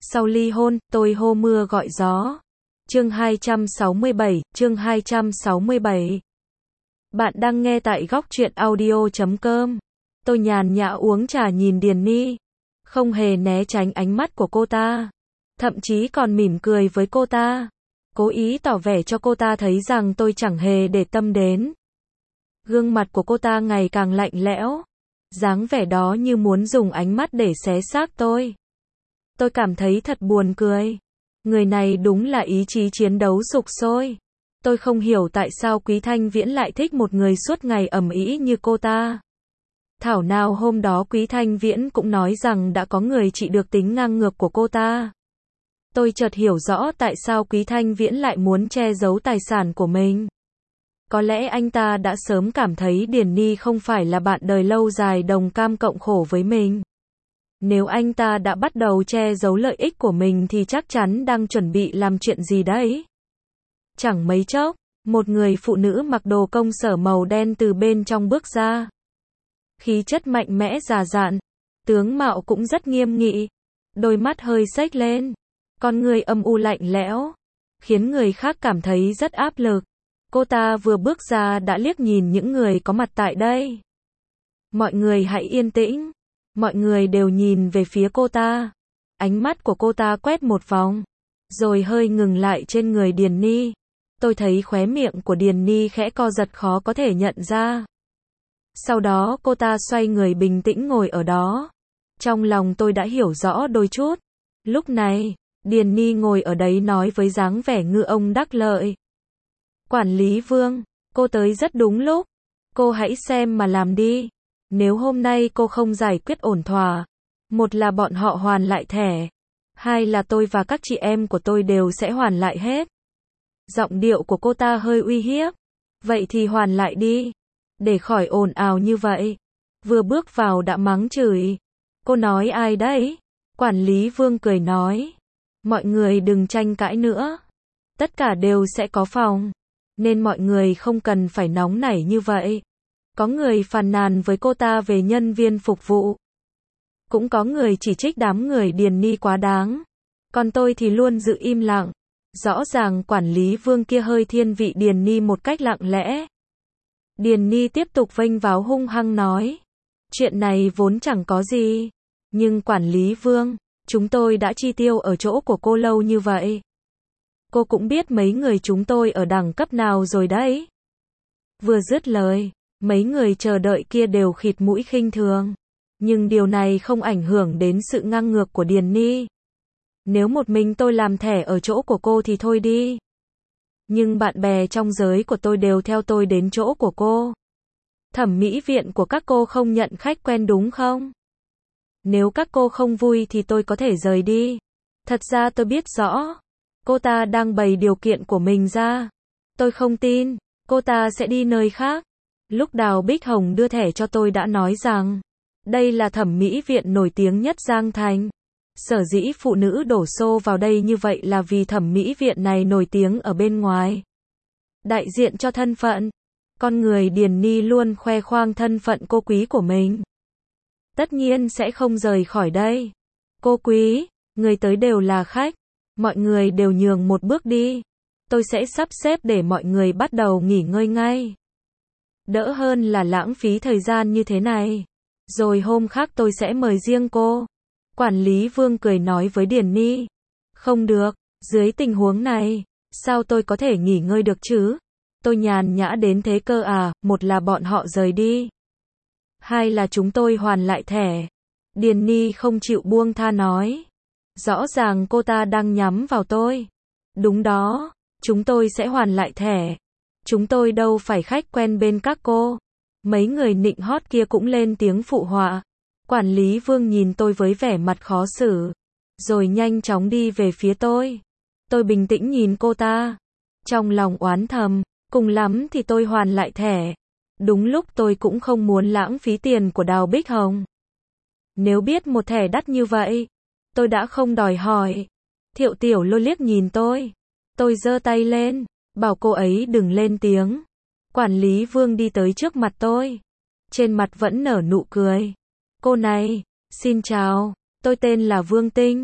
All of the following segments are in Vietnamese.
Sau ly hôn, tôi hô mưa gọi gió. Chương 267. Bạn đang nghe tại góc truyện audio.com. Tôi nhàn nhã uống trà nhìn Điền Ni, không hề né tránh ánh mắt của cô ta, thậm chí còn mỉm cười với cô ta, cố ý tỏ vẻ cho cô ta thấy rằng tôi chẳng hề để tâm đến. Gương mặt của cô ta ngày càng lạnh lẽo, dáng vẻ đó như muốn dùng ánh mắt để xé xác tôi. Tôi cảm thấy thật buồn cười. Người này đúng là ý chí chiến đấu sục sôi. Tôi không hiểu tại sao Quý Thanh Viễn lại thích một người suốt ngày ầm ĩ như cô ta. Thảo nào hôm đó Quý Thanh Viễn cũng nói rằng đã có người trị được tính ngang ngược của cô ta. Tôi chợt hiểu rõ tại sao Quý Thanh Viễn lại muốn che giấu tài sản của mình. Có lẽ anh ta đã sớm cảm thấy Điền Ni không phải là bạn đời lâu dài đồng cam cộng khổ với mình. Nếu anh ta đã bắt đầu che giấu lợi ích của mình thì chắc chắn đang chuẩn bị làm chuyện gì đấy. Chẳng mấy chốc, một người phụ nữ mặc đồ công sở màu đen từ bên trong bước ra. Khí chất mạnh mẽ già dặn, tướng mạo cũng rất nghiêm nghị, đôi mắt hơi xếch lên, con người âm u lạnh lẽo, khiến người khác cảm thấy rất áp lực. Cô ta vừa bước ra đã liếc nhìn những người có mặt tại đây. Mọi người hãy yên tĩnh. Mọi người đều nhìn về phía cô ta. Ánh mắt của cô ta quét một vòng, rồi hơi ngừng lại trên người Điền Ni. Tôi thấy khóe miệng của Điền Ni khẽ co giật khó có thể nhận ra. Sau đó cô ta xoay người bình tĩnh ngồi ở đó. Trong lòng tôi đã hiểu rõ đôi chút. Lúc này, Điền Ni ngồi ở đấy nói với dáng vẻ ngư ông đắc lợi. Quản lý Vương, cô tới rất đúng lúc. Cô hãy xem mà làm đi. Nếu hôm nay cô không giải quyết ổn thỏa, một là bọn họ hoàn lại thẻ, hai là tôi và các chị em của tôi đều sẽ hoàn lại hết. Giọng điệu của cô ta hơi uy hiếp. Vậy thì hoàn lại đi, để khỏi ồn ào như vậy. Vừa bước vào đã mắng chửi. Cô nói ai đấy? Quản lý Vương cười nói. Mọi người đừng tranh cãi nữa. Tất cả đều sẽ có phòng, nên mọi người không cần phải nóng nảy như vậy. Có người phàn nàn với cô ta về nhân viên phục vụ. Cũng có người chỉ trích đám người Điền Ni quá đáng. Còn tôi thì luôn giữ im lặng. Rõ ràng quản lý Vương kia hơi thiên vị Điền Ni một cách lặng lẽ. Điền Ni tiếp tục vênh váo hung hăng nói. Chuyện này vốn chẳng có gì. Nhưng quản lý Vương, chúng tôi đã chi tiêu ở chỗ của cô lâu như vậy. Cô cũng biết mấy người chúng tôi ở đẳng cấp nào rồi đấy. Vừa dứt lời, mấy người chờ đợi kia đều khịt mũi khinh thường. Nhưng điều này không ảnh hưởng đến sự ngang ngược của Điền Ni. Nếu một mình tôi làm thẻ ở chỗ của cô thì thôi đi. Nhưng bạn bè trong giới của tôi đều theo tôi đến chỗ của cô. Thẩm mỹ viện của các cô không nhận khách quen đúng không? Nếu các cô không vui thì tôi có thể rời đi. Thật ra tôi biết rõ. Cô ta đang bày điều kiện của mình ra. Tôi không tin cô ta sẽ đi nơi khác. Lúc Đào Bích Hồng đưa thẻ cho tôi đã nói rằng, đây là thẩm mỹ viện nổi tiếng nhất Giang Thành. Sở dĩ phụ nữ đổ xô vào đây như vậy là vì thẩm mỹ viện này nổi tiếng ở bên ngoài. Đại diện cho thân phận. Con người Điền Ni luôn khoe khoang thân phận cô quý của mình. Tất nhiên sẽ không rời khỏi đây. Cô quý, người tới đều là khách. Mọi người đều nhường một bước đi. Tôi sẽ sắp xếp để mọi người bắt đầu nghỉ ngơi ngay. Đỡ hơn là lãng phí thời gian như thế này. Rồi hôm khác tôi sẽ mời riêng cô. Quản lý Vương cười nói với Điền Ni. Không được, dưới tình huống này, sao tôi có thể nghỉ ngơi được chứ? Tôi nhàn nhã đến thế cơ à? Một là bọn họ rời đi, hai là chúng tôi hoàn lại thẻ. Điền Ni không chịu buông tha nói. Rõ ràng cô ta đang nhắm vào tôi. Đúng đó, chúng tôi sẽ hoàn lại thẻ. Chúng tôi đâu phải khách quen bên các cô. Mấy người nịnh hót kia cũng lên tiếng phụ họa. Quản lý Vương nhìn tôi với vẻ mặt khó xử, rồi nhanh chóng đi về phía tôi. Tôi bình tĩnh nhìn cô ta, trong lòng oán thầm, cùng lắm thì tôi hoàn lại thẻ. Đúng lúc tôi cũng không muốn lãng phí tiền của Đào Bích Hồng. Nếu biết một thẻ đắt như vậy, tôi đã không đòi hỏi. Thiệu Tiểu Lôi liếc nhìn tôi. Tôi giơ tay lên, bảo cô ấy đừng lên tiếng. Quản lý Vương đi tới trước mặt tôi. Trên mặt vẫn nở nụ cười. Cô này, xin chào, tôi tên là Vương Tinh.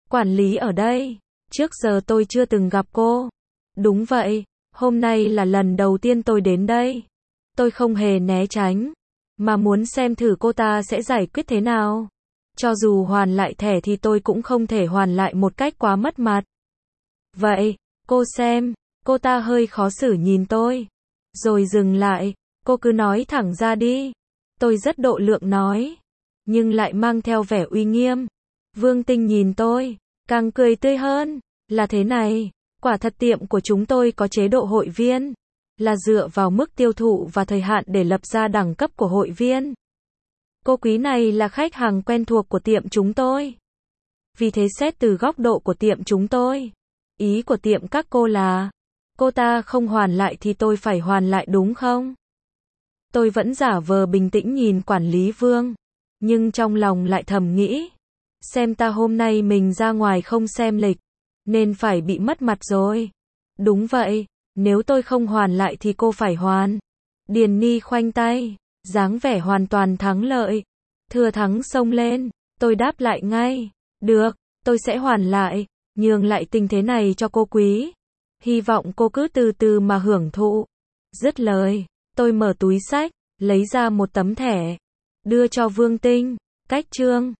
Quản lý ở đây. Trước giờ tôi chưa từng gặp cô. Đúng vậy, hôm nay là lần đầu tiên tôi đến đây. Tôi không hề né tránh, mà muốn xem thử cô ta sẽ giải quyết thế nào. Cho dù hoàn lại thẻ thì tôi cũng không thể hoàn lại một cách quá mất mặt. Vậy, cô xem, cô ta hơi khó xử nhìn tôi. Rồi dừng lại, cô cứ nói thẳng ra đi. Tôi rất độ lượng nói, nhưng lại mang theo vẻ uy nghiêm. Vương Tinh nhìn tôi, càng cười tươi hơn. Là thế này, quả thật tiệm của chúng tôi có chế độ hội viên, là dựa vào mức tiêu thụ và thời hạn để lập ra đẳng cấp của hội viên. Cô quý này là khách hàng quen thuộc của tiệm chúng tôi. Vì thế xét từ góc độ của tiệm chúng tôi, ý của tiệm các cô là, cô ta không hoàn lại thì tôi phải hoàn lại đúng không? Tôi vẫn giả vờ bình tĩnh nhìn quản lý Vương, nhưng trong lòng lại thầm nghĩ, xem ta hôm nay mình ra ngoài không xem lịch, nên phải bị mất mặt rồi. Đúng vậy, nếu tôi không hoàn lại thì cô phải hoàn. Điền Ni khoanh tay, dáng vẻ hoàn toàn thắng lợi. Thừa thắng xông lên, tôi đáp lại ngay. Được, tôi sẽ hoàn lại, nhường lại tình thế này cho cô quý. Hy vọng cô cứ từ từ mà hưởng thụ. Dứt lời, tôi mở túi xách, lấy ra một tấm thẻ, đưa cho Vương Tinh. Cách chương